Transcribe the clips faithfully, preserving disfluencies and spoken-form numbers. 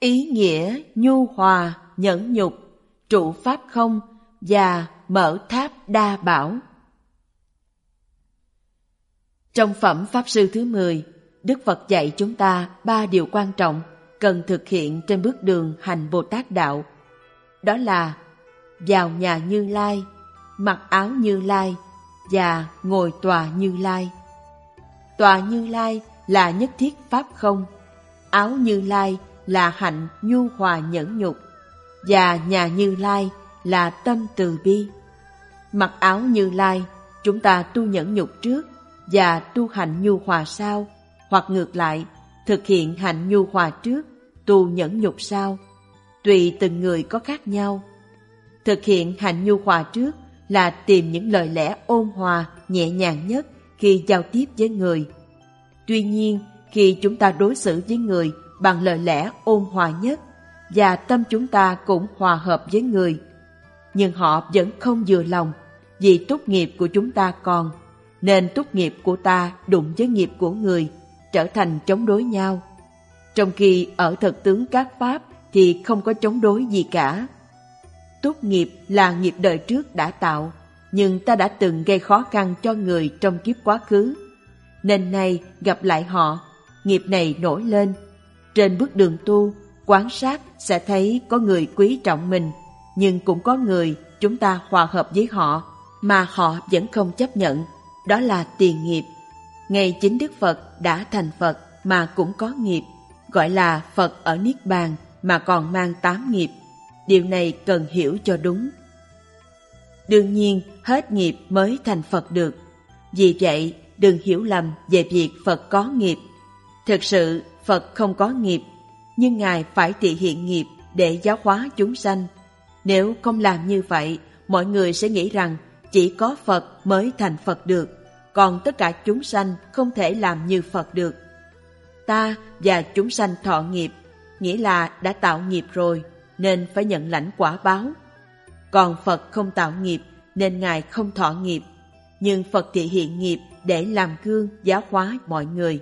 ý nghĩa nhu hòa, nhẫn nhục, trụ pháp không và mở tháp đa bảo. Trong phẩm Pháp Sư thứ mười, Đức Phật dạy chúng ta ba điều quan trọng cần thực hiện trên bước đường hành Bồ Tát Đạo. Đó là vào nhà Như Lai, mặc áo Như Lai và ngồi tòa Như Lai. Tòa Như Lai là nhất thiết pháp không, áo Như Lai là hạnh nhu hòa nhẫn nhục, và nhà Như Lai là tâm từ bi. Mặc áo Như Lai, chúng ta tu nhẫn nhục trước và tu hạnh nhu hòa sau, hoặc ngược lại, thực hiện hạnh nhu hòa trước, tu nhẫn nhục sau. Tùy từng người có khác nhau. Thực hiện hạnh nhu hòa trước là tìm những lời lẽ ôn hòa, nhẹ nhàng nhất khi giao tiếp với người. Tuy nhiên, khi chúng ta đối xử với người bằng lời lẽ ôn hòa nhất và tâm chúng ta cũng hòa hợp với người, nhưng họ vẫn không vừa lòng vì túc nghiệp của chúng ta còn, nên túc nghiệp của ta đụng với nghiệp của người, trở thành chống đối nhau. Trong khi ở thực tướng các pháp thì không có chống đối gì cả. Túc nghiệp là nghiệp đời trước đã tạo, nhưng ta đã từng gây khó khăn cho người trong kiếp quá khứ, nên nay gặp lại họ, nghiệp này nổi lên. Trên bước đường tu, quan sát sẽ thấy có người quý trọng mình, nhưng cũng có người chúng ta hòa hợp với họ mà họ vẫn không chấp nhận. Đó là tiền nghiệp. Ngay chính Đức Phật đã thành Phật mà cũng có nghiệp, gọi là Phật ở Niết Bàn mà còn mang tám nghiệp. Điều này cần hiểu cho đúng. Đương nhiên, hết nghiệp mới thành Phật được. Vì vậy, đừng hiểu lầm về việc Phật có nghiệp. Thực sự, Phật không có nghiệp, nhưng Ngài phải thị hiện nghiệp để giáo hóa chúng sanh. Nếu không làm như vậy, mọi người sẽ nghĩ rằng chỉ có Phật mới thành Phật được, còn tất cả chúng sanh không thể làm như Phật được. Ta và chúng sanh thọ nghiệp, nghĩa là đã tạo nghiệp rồi, nên phải nhận lãnh quả báo. Còn Phật không tạo nghiệp, nên Ngài không thọ nghiệp, nhưng Phật thị hiện nghiệp để làm gương giáo hóa mọi người.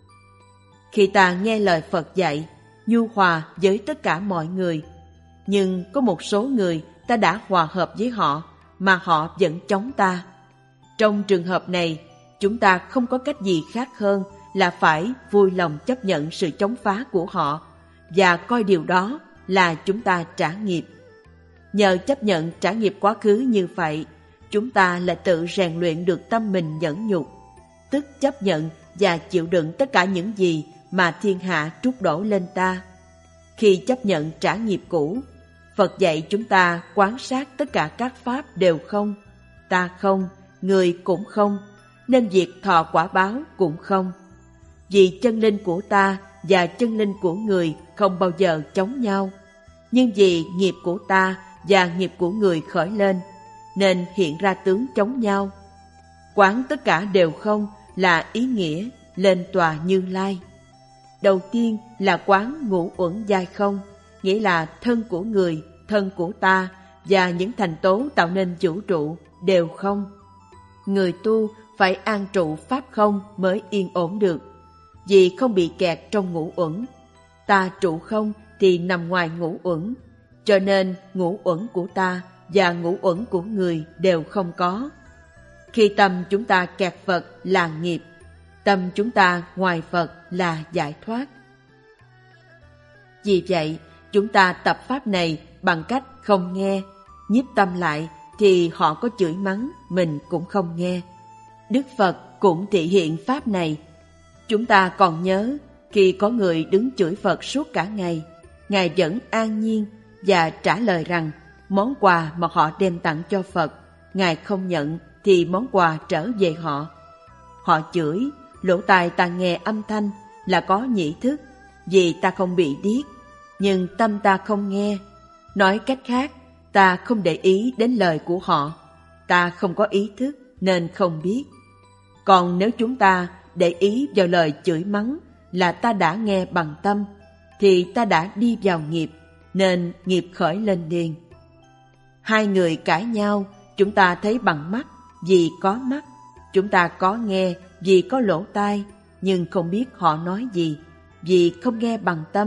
Khi ta nghe lời Phật dạy, nhu hòa với tất cả mọi người, nhưng có một số người ta đã hòa hợp với họ, mà họ vẫn chống ta. Trong trường hợp này, chúng ta không có cách gì khác hơn là phải vui lòng chấp nhận sự chống phá của họ và coi điều đó là chúng ta trả nghiệp. Nhờ chấp nhận trả nghiệp quá khứ như vậy, chúng ta lại tự rèn luyện được tâm mình nhẫn nhục, tức chấp nhận và chịu đựng tất cả những gì mà thiên hạ trút đổ lên ta. Khi chấp nhận trả nghiệp cũ, Phật dạy chúng ta quán sát tất cả các pháp đều không, ta không, người cũng không, nên việc thọ quả báo cũng không. Vì chân linh của ta và chân linh của người không bao giờ chống nhau, nhưng vì nghiệp của ta và nghiệp của người khởi lên, nên hiện ra tướng chống nhau. Quán tất cả đều không là ý nghĩa lên tòa Như Lai. Đầu tiên là quán ngũ uẩn giai không, nghĩa là thân của người, thân của ta và những thành tố tạo nên vũ trụ đều không. Người tu phải an trụ pháp không mới yên ổn được, vì không bị kẹt trong ngũ uẩn. Ta trụ không thì nằm ngoài ngũ uẩn, cho nên ngũ uẩn của ta và ngũ uẩn của người đều không có. Khi tâm chúng ta kẹt Phật là nghiệp, tâm chúng ta ngoài Phật là giải thoát. Vì vậy, chúng ta tập pháp này bằng cách không nghe, nhiếp tâm lại thì họ có chửi mắng, mình cũng không nghe. Đức Phật cũng thị hiện pháp này. Chúng ta còn nhớ, khi có người đứng chửi Phật suốt cả ngày, Ngài vẫn an nhiên và trả lời rằng món quà mà họ đem tặng cho Phật, Ngài không nhận thì món quà trở về họ. Họ chửi, lỗ tai ta nghe âm thanh là có nhĩ thức, vì ta không bị điếc, nhưng tâm ta không nghe. Nói cách khác, ta không để ý đến lời của họ, ta không có ý thức nên không biết. Còn nếu chúng ta để ý vào lời chửi mắng là ta đã nghe bằng tâm, thì ta đã đi vào nghiệp, nên nghiệp khởi lên liền. Hai người cãi nhau, chúng ta thấy bằng mắt vì có mắt, chúng ta có nghe vì có lỗ tai, nhưng không biết họ nói gì, vì không nghe bằng tâm,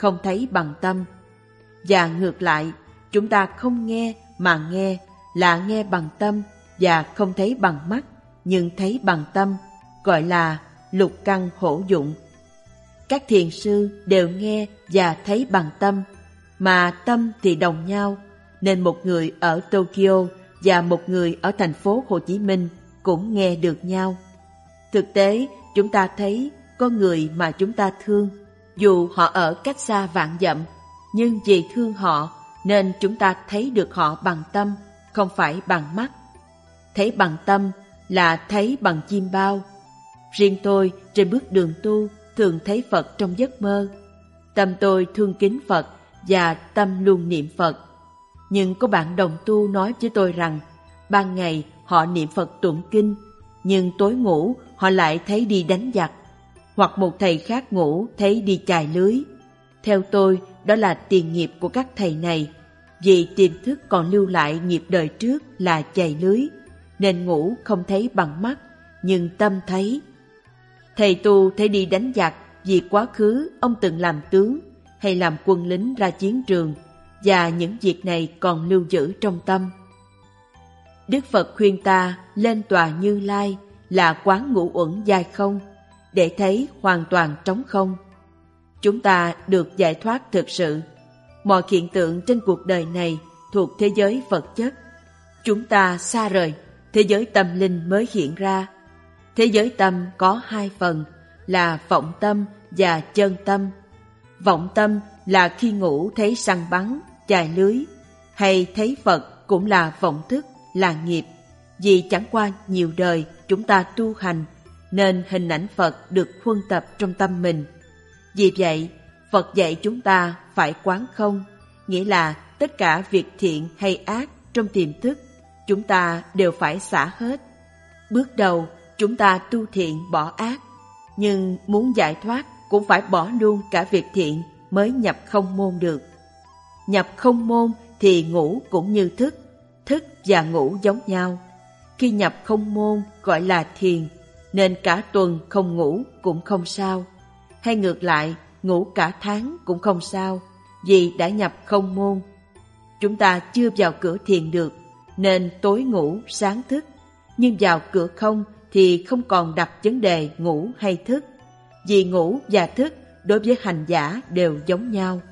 không thấy bằng tâm. Và ngược lại, chúng ta không nghe mà nghe là nghe bằng tâm và không thấy bằng mắt nhưng thấy bằng tâm, gọi là lục căn hữu dụng. Các thiền sư đều nghe và thấy bằng tâm, mà tâm thì đồng nhau, nên một người ở Tokyo và một người ở thành phố Hồ Chí Minh cũng nghe được nhau. Thực tế, chúng ta thấy có người mà chúng ta thương, dù họ ở cách xa vạn dặm, nhưng vì thương họ nên chúng ta thấy được họ bằng tâm, không phải bằng mắt. Thấy bằng tâm là thấy bằng chim bao. Riêng tôi trên bước đường tu thường thấy Phật trong giấc mơ. Tâm tôi thương kính Phật và tâm luôn niệm Phật. Nhưng có bạn đồng tu nói với tôi rằng ban ngày họ niệm Phật tụng kinh, nhưng tối ngủ họ lại thấy đi đánh giặc, hoặc một thầy khác ngủ thấy đi chài lưới. Theo tôi, đó là tiền nghiệp của các thầy này, vì tiềm thức còn lưu lại nghiệp đời trước là chài lưới, nên ngủ không thấy bằng mắt, nhưng tâm thấy. Thầy tu thấy đi đánh giặc vì quá khứ ông từng làm tướng hay làm quân lính ra chiến trường, và những việc này còn lưu giữ trong tâm. Đức Phật khuyên ta lên tòa Như Lai là quán ngũ uẩn giai không, để thấy hoàn toàn trống không. Chúng ta được giải thoát thực sự. Mọi hiện tượng trên cuộc đời này thuộc thế giới vật chất. Chúng ta xa rời, thế giới tâm linh mới hiện ra. Thế giới tâm có hai phần là vọng tâm và chân tâm. Vọng tâm là khi ngủ thấy săn bắn, chài lưới, hay thấy Phật cũng là vọng thức, là nghiệp. Vì chẳng qua nhiều đời chúng ta tu hành, nên hình ảnh Phật được huân tập trong tâm mình. Vì vậy, Phật dạy chúng ta phải quán không, nghĩa là tất cả việc thiện hay ác trong tiềm thức, chúng ta đều phải xả hết. Bước đầu, chúng ta tu thiện bỏ ác, nhưng muốn giải thoát cũng phải bỏ luôn cả việc thiện mới nhập không môn được. Nhập không môn thì ngủ cũng như thức, thức và ngủ giống nhau. Khi nhập không môn gọi là thiền, nên cả tuần không ngủ cũng không sao. Hay ngược lại, ngủ cả tháng cũng không sao, vì đã nhập không môn. Chúng ta chưa vào cửa thiền được, nên tối ngủ sáng thức, nhưng vào cửa không thì không còn đặt vấn đề ngủ hay thức, vì ngủ và thức đối với hành giả đều giống nhau.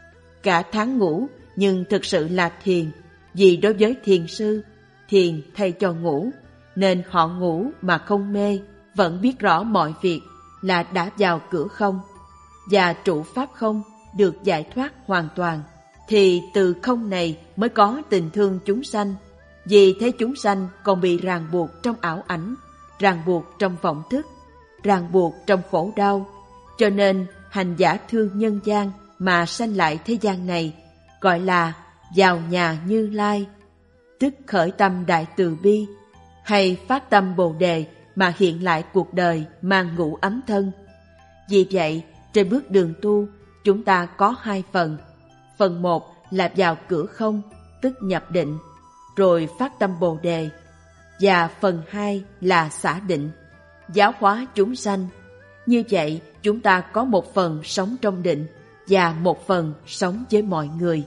Cả tháng ngủ nhưng thực sự là thiền, vì đối với thiền sư, thiền thay cho ngủ, nên họ ngủ mà không mê, vẫn biết rõ mọi việc là đã vào cửa không, và trụ pháp không được giải thoát hoàn toàn. Thì từ không này mới có tình thương chúng sanh, vì thế chúng sanh còn bị ràng buộc trong ảo ảnh, ràng buộc trong vọng thức, ràng buộc trong khổ đau. Cho nên hành giả thương nhân gian mà sanh lại thế gian này, gọi là vào nhà Như Lai, tức khởi tâm đại từ bi, hay phát tâm Bồ Đề mà hiện lại cuộc đời mang ngũ ấm thân. Vì vậy, trên bước đường tu, chúng ta có hai phần. Phần một là vào cửa không, tức nhập định, rồi phát tâm Bồ Đề. Và phần hai là xả định, giáo hóa chúng sanh. Như vậy, chúng ta có một phần sống trong định và một phần sống với mọi người.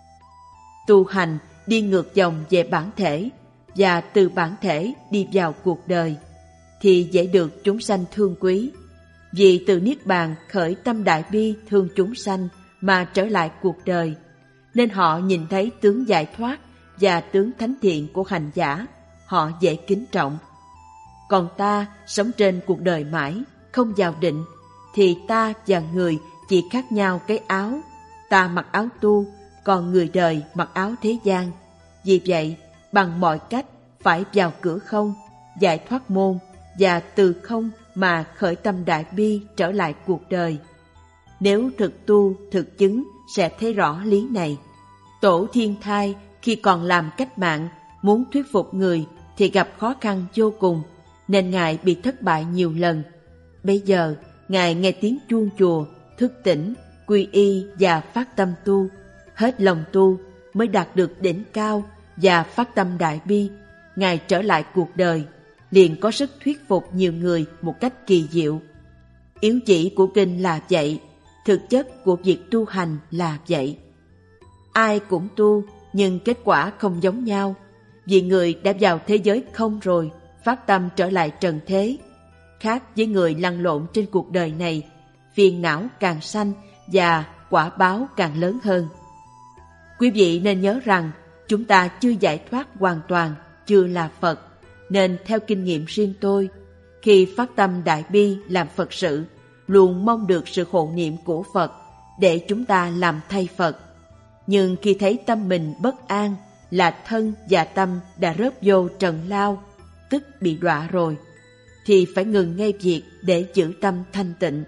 Tu hành đi ngược dòng về bản thể, và từ bản thể đi vào cuộc đời, thì dễ được chúng sanh thương quý. Vì từ Niết Bàn khởi tâm đại bi thương chúng sanh mà trở lại cuộc đời, nên họ nhìn thấy tướng giải thoát và tướng thánh thiện của hành giả, họ dễ kính trọng. Còn ta sống trên cuộc đời mãi, không vào định, thì ta và người chỉ khác nhau cái áo. Ta mặc áo tu, còn người đời mặc áo thế gian. Vì vậy, bằng mọi cách phải vào cửa không, giải thoát môn, và từ không mà khởi tâm đại bi trở lại cuộc đời. Nếu thực tu, thực chứng sẽ thấy rõ lý này. Tổ Thiên Thai khi còn làm cách mạng, muốn thuyết phục người thì gặp khó khăn vô cùng, nên Ngài bị thất bại nhiều lần. Bây giờ, Ngài nghe tiếng chuông chùa, thức tỉnh, quy y và phát tâm tu. Hết lòng tu mới đạt được đỉnh cao và phát tâm đại bi. Ngài trở lại cuộc đời, liền có sức thuyết phục nhiều người một cách kỳ diệu. Yếu chỉ của kinh là vậy, thực chất của việc tu hành là vậy. Ai cũng tu, nhưng kết quả không giống nhau, vì người đã vào thế giới không rồi, phát tâm trở lại trần thế. Khác với người lăn lộn trên cuộc đời này, phiền não càng sanh và quả báo càng lớn hơn. Quý vị nên nhớ rằng chúng ta chưa giải thoát hoàn toàn, chưa là Phật, nên theo kinh nghiệm riêng tôi, khi phát tâm đại bi làm Phật sự, luôn mong được sự hộ niệm của Phật để chúng ta làm thay Phật. Nhưng khi thấy tâm mình bất an, là thân và tâm đã rớt vô trần lao, tức bị đọa rồi, thì phải ngừng ngay việc để giữ tâm thanh tịnh.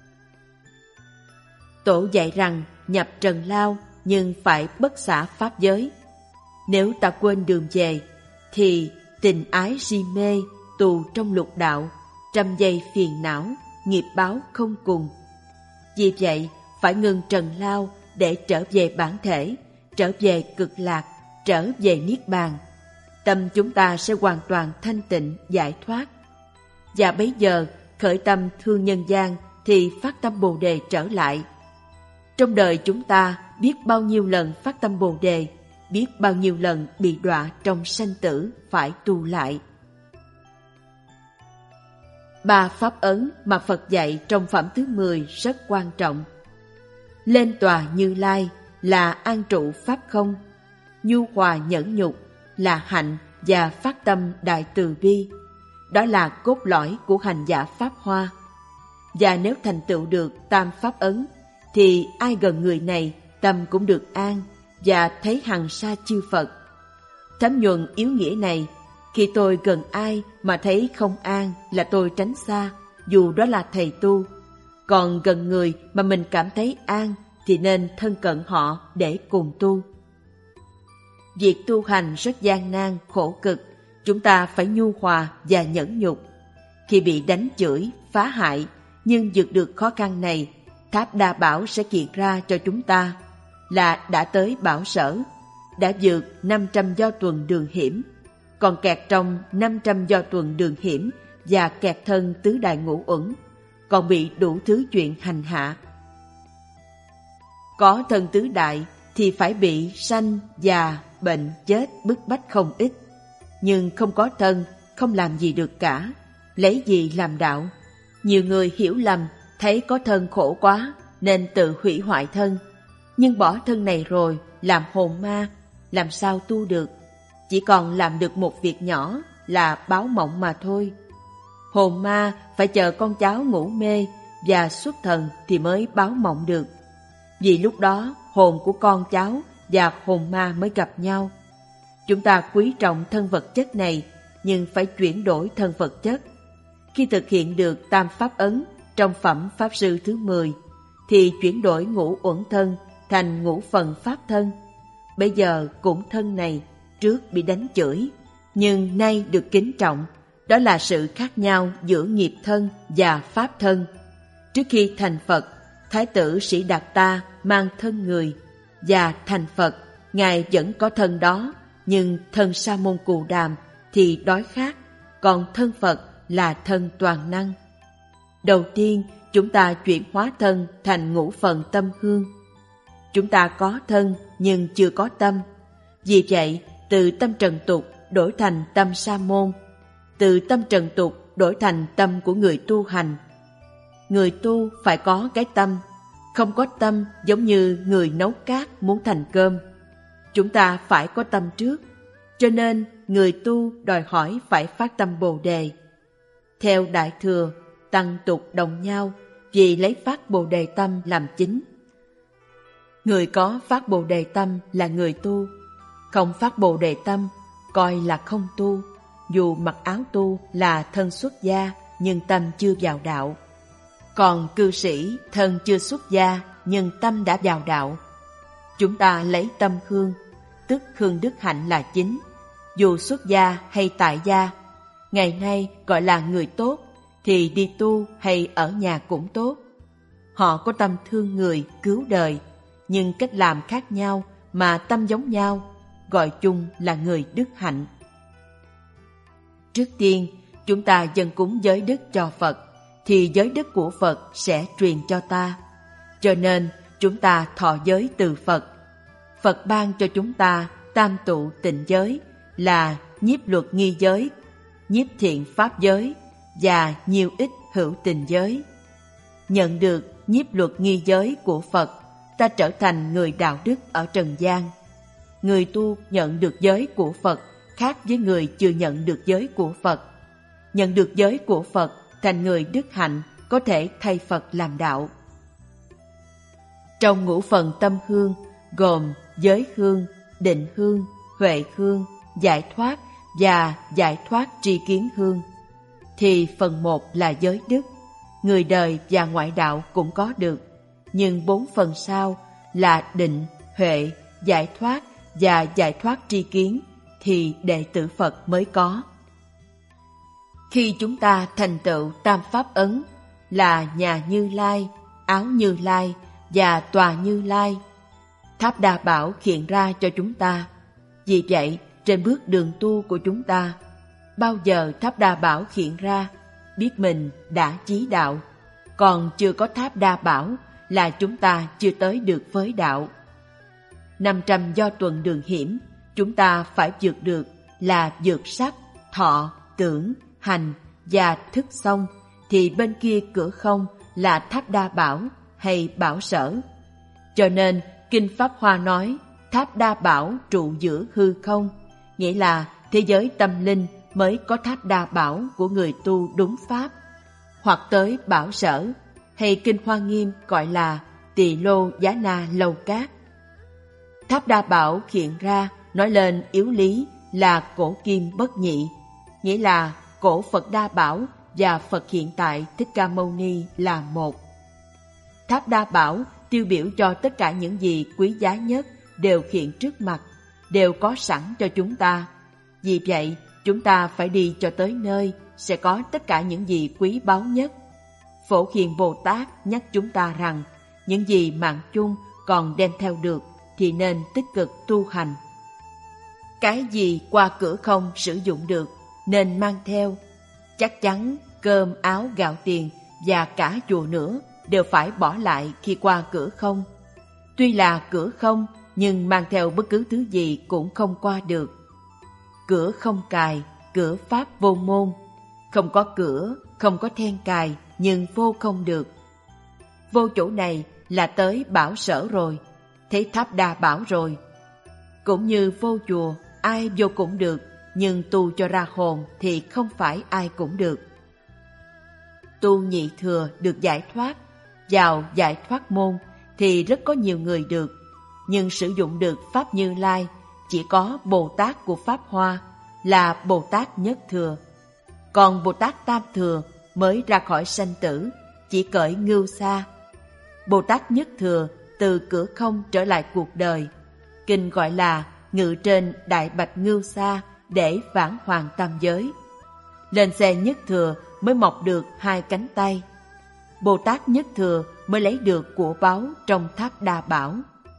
Tổ dạy rằng nhập trần lao nhưng phải bất xả pháp giới. Nếu ta quên đường về, thì tình ái si mê, tù trong lục đạo, trăm dây phiền não, nghiệp báo không cùng. Vì vậy, phải ngừng trần lao để trở về bản thể, trở về cực lạc, trở về niết bàn. Tâm chúng ta sẽ hoàn toàn thanh tịnh, giải thoát. Và bấy giờ, khởi tâm thương nhân gian thì phát tâm Bồ Đề trở lại. Trong đời chúng ta biết bao nhiêu lần phát tâm Bồ Đề, biết bao nhiêu lần bị đọa trong sanh tử phải tu lại. Ba pháp ấn mà Phật dạy trong phẩm thứ mười rất quan trọng. Lên tòa Như Lai là an trụ pháp không, nhu hòa nhẫn nhục là hạnh và phát tâm đại từ bi. Đó là cốt lõi của hành giả Pháp Hoa. Và nếu thành tựu được tam pháp ấn, thì ai gần người này tâm cũng được an và thấy hằng sa chư Phật. Thấm nhuần yếu nghĩa này, khi tôi gần ai mà thấy không an là tôi tránh xa, dù đó là thầy tu. Còn gần người mà mình cảm thấy an thì nên thân cận họ để cùng tu. Việc tu hành rất gian nan, khổ cực, chúng ta phải nhu hòa và nhẫn nhục. Khi bị đánh chửi, phá hại, nhưng vượt được khó khăn này, Tháp Đa Bảo sẽ kiện ra cho chúng ta là đã tới bảo sở, đã vượt năm trăm do tuần đường hiểm, còn kẹt trong năm trăm do tuần đường hiểm và kẹt thân tứ đại ngũ uẩn, còn bị đủ thứ chuyện hành hạ. Có thân tứ đại thì phải bị sanh, già, bệnh, chết bức bách không ít. Nhưng không có thân, không làm gì được cả, lấy gì làm đạo? Nhiều người hiểu lầm, thấy có thân khổ quá nên tự hủy hoại thân. Nhưng bỏ thân này rồi, làm hồn ma, làm sao tu được? Chỉ còn làm được một việc nhỏ là báo mộng mà thôi. Hồn ma phải chờ con cháu ngủ mê và xuất thần thì mới báo mộng được. Vì lúc đó hồn của con cháu và hồn ma mới gặp nhau. Chúng ta quý trọng thân vật chất này, nhưng phải chuyển đổi thân vật chất. Khi thực hiện được tam pháp ấn trong phẩm Pháp Sư thứ mười, thì chuyển đổi ngũ uẩn thân thành ngũ phần pháp thân. Bây giờ cũng thân này, trước bị đánh chửi, nhưng nay được kính trọng. Đó là sự khác nhau giữa nghiệp thân và pháp thân. Trước khi thành Phật, Thái tử Sĩ Đạt Ta mang thân người, và thành Phật, Ngài vẫn có thân đó, nhưng thân Sa Môn Cù Đàm thì đói khát, còn thân Phật là thân toàn năng. Đầu tiên, chúng ta chuyển hóa thân thành ngũ phần tâm hương. Chúng ta có thân nhưng chưa có tâm. Vì vậy, từ tâm trần tục đổi thành tâm Sa Môn, từ tâm trần tục đổi thành tâm của người tu hành. Người tu phải có cái tâm, không có tâm giống như người nấu cát muốn thành cơm. Chúng ta phải có tâm trước, cho nên người tu đòi hỏi phải phát tâm Bồ Đề. Theo Đại Thừa, tăng tục đồng nhau vì lấy phát Bồ Đề tâm làm chính. Người có phát Bồ Đề tâm là người tu, không phát Bồ Đề tâm coi là không tu, dù mặc áo tu là thân xuất gia nhưng tâm chưa vào đạo. Còn cư sĩ thân chưa xuất gia nhưng tâm đã vào đạo. Chúng ta lấy tâm hương, tức hương đức hạnh là chính, dù xuất gia hay tại gia. Ngày nay gọi là người tốt, thì đi tu hay ở nhà cũng tốt. Họ có tâm thương người, cứu đời, nhưng cách làm khác nhau mà tâm giống nhau, gọi chung là người đức hạnh. Trước tiên, chúng ta dâng cúng giới đức cho Phật, thì giới đức của Phật sẽ truyền cho ta. cho nên chúng ta thọ giới từ Phật. Phật ban cho chúng ta tam tụ tịnh giới là nhiếp luật nghi giới, nhiếp thiện pháp giới và nhiều ít hữu tình giới. Nhận được nhiếp luật nghi giới của Phật, ta trở thành người đạo đức ở trần gian. Người tu nhận được giới của Phật khác với người chưa nhận được giới của Phật. Nhận được giới của Phật thành người đức hạnh, có thể thay Phật làm đạo. Trong ngũ phần tâm hương gồm giới hương, định hương, huệ hương, giải thoát và giải thoát tri kiến hương, thì phần một là giới đức. Người đời và ngoại đạo cũng có được, nhưng bốn phần sau là định, huệ, giải thoát và giải thoát tri kiến thì đệ tử Phật mới có. Khi chúng ta thành tựu tam pháp ấn là nhà Như Lai, áo Như Lai và tòa Như Lai, tháp Đa Bảo hiện ra cho chúng ta. Vì vậy, trên bước đường tu của chúng ta, bao giờ tháp Đa Bảo hiện ra, biết mình đã chí đạo. Còn chưa có tháp Đa Bảo là chúng ta chưa tới được với đạo. năm trăm do tuần đường hiểm, chúng ta phải vượt được là vượt sắc, thọ, tưởng, hành và thức xong, thì bên kia cửa không là tháp Đa Bảo hay Bảo Sở. Cho nên Kinh Pháp Hoa nói tháp Đa Bảo trụ giữa hư không, nghĩa là thế giới tâm linh mới có tháp Đa Bảo của người tu đúng pháp, hoặc tới Bảo Sở, hay Kinh Hoa Nghiêm gọi là Tỳ Lô Giá Na Lâu Cát. Tháp Đa Bảo hiện ra nói lên yếu lý là cổ kim bất nhị, nghĩa là cổ Phật Đa Bảo và Phật hiện tại Thích Ca Mâu Ni là một. Tháp Đa Bảo tiêu biểu cho tất cả những gì quý giá nhất đều hiện trước mặt, đều có sẵn cho chúng ta. Vì vậy, chúng ta phải đi cho tới nơi sẽ có tất cả những gì quý báu nhất. Phổ Hiền Bồ Tát nhắc chúng ta rằng những gì mạng chung còn đem theo được thì nên tích cực tu hành. Cái gì qua cửa không sử dụng được nên mang theo. Chắc chắn cơm, áo, gạo tiền và cả chùa nữa đều phải bỏ lại khi qua cửa không. Tuy là cửa không, nhưng mang theo bất cứ thứ gì cũng không qua được. Cửa không cài, cửa pháp vô môn. Không có cửa, không có then cài, nhưng vô không được. Vô chỗ này là tới Bảo Sở rồi, thấy tháp Đa Bảo rồi. Cũng như vô chùa, ai vô cũng được, nhưng tu cho ra hồn thì không phải ai cũng được. Tu nhị thừa được giải thoát, vào giải thoát môn thì rất có nhiều người được, nhưng sử dụng được Pháp Như Lai chỉ có Bồ Tát của Pháp Hoa là Bồ Tát Nhất Thừa. Còn Bồ Tát Tam Thừa mới ra khỏi sanh tử, chỉ cởi ngưu xa. Bồ Tát Nhất Thừa từ cửa không trở lại cuộc đời, kinh gọi là ngự trên đại bạch ngưu xa để vãng hoàng tam giới. Lên xe Nhất Thừa mới mọc được hai cánh tay. Bồ Tát Nhất Thừa mới lấy được của báu trong tháp Đa Bảo.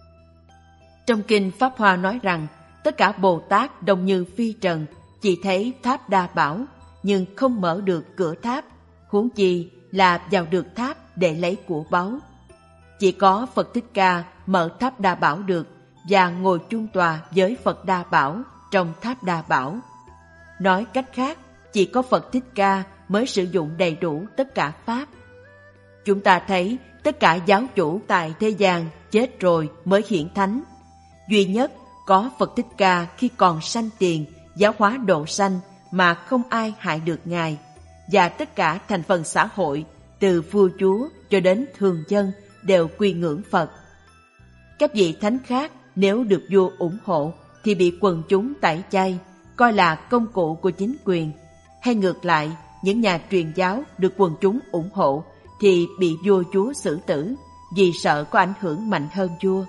Trong kinh Pháp Hoa nói rằng tất cả Bồ Tát đồng như phi trần, chỉ thấy tháp Đa Bảo nhưng không mở được cửa tháp, huống chi là vào được tháp để lấy của báu. Chỉ có Phật Thích Ca mở tháp Đa Bảo được và ngồi chung tòa với Phật Đa Bảo trong tháp Đa Bảo. Nói cách khác, chỉ có Phật Thích Ca mới sử dụng đầy đủ tất cả pháp. Chúng ta thấy tất cả giáo chủ tại thế gian chết rồi mới hiển thánh. Duy nhất có Phật Thích Ca khi còn sanh tiền giáo hóa độ sanh mà không ai hại được Ngài, và tất cả thành phần xã hội từ vua chúa cho đến thường dân đều quy ngưỡng Phật. Các vị thánh khác nếu được vua ủng hộ thì bị quần chúng tẩy chay, coi là công cụ của chính quyền, hay ngược lại, những nhà truyền giáo được quần chúng ủng hộ thì bị vua chúa xử tử vì sợ có ảnh hưởng mạnh hơn vua.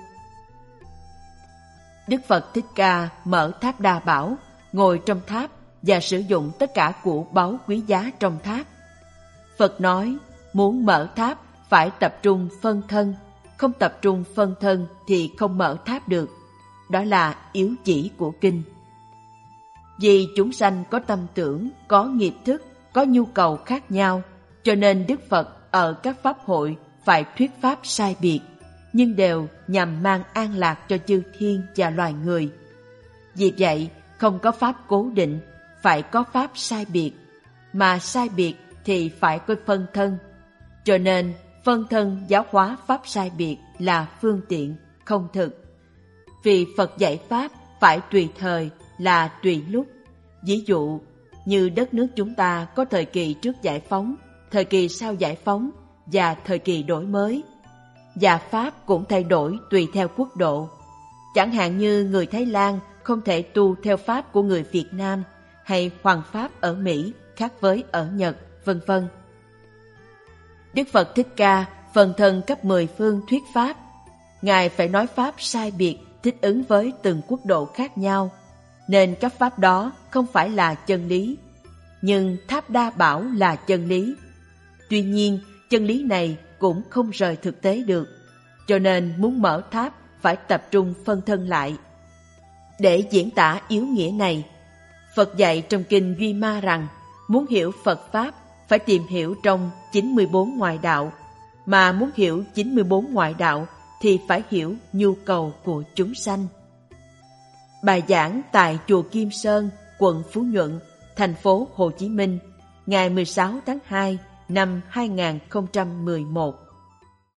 Đức Phật Thích Ca mở tháp Đa Bảo, ngồi trong tháp và sử dụng tất cả của báu quý giá trong tháp. Phật nói, muốn mở tháp phải tập trung phân thân, không tập trung phân thân thì không mở tháp được. Đó là yếu chỉ của kinh. Vì chúng sanh có tâm tưởng, có nghiệp thức, có nhu cầu khác nhau, cho nên Đức Phật ở các pháp hội phải thuyết pháp sai biệt, nhưng đều nhằm mang an lạc cho chư thiên và loài người. Vì vậy, không có pháp cố định, phải có pháp sai biệt, mà sai biệt thì phải có phân thân. Cho nên, phân thân giáo hóa pháp sai biệt là phương tiện, không thực. Vì Phật dạy pháp phải tùy thời là tùy lúc. Ví dụ, như đất nước chúng ta có thời kỳ trước giải phóng, thời kỳ sau giải phóng và thời kỳ đổi mới. Và pháp cũng thay đổi tùy theo quốc độ. Chẳng hạn như người Thái Lan không thể tu theo pháp của người Việt Nam, hay hoàng pháp ở Mỹ khác với ở Nhật, vân vân. Đức Phật Thích Ca phần thân cấp mười phương thuyết pháp. Ngài phải nói pháp sai biệt thích ứng với từng quốc độ khác nhau, nên các pháp đó không phải là chân lý. Nhưng Tháp Đa bảo là chân lý. Tuy nhiên, chân lý này cũng không rời thực tế được, cho nên muốn mở tháp phải tập trung phân thân lại. Để diễn tả yếu nghĩa này, Phật dạy trong kinh Duy Ma rằng muốn hiểu Phật Pháp phải tìm hiểu trong chín mươi bốn ngoại đạo, mà muốn hiểu chín mươi bốn ngoại đạo thì phải hiểu nhu cầu của chúng sanh. Bài giảng tại chùa Kim Sơn, quận Phú Nhuận, thành phố Hồ Chí Minh, ngày mười sáu tháng hai năm hai nghìn không trăm mười một.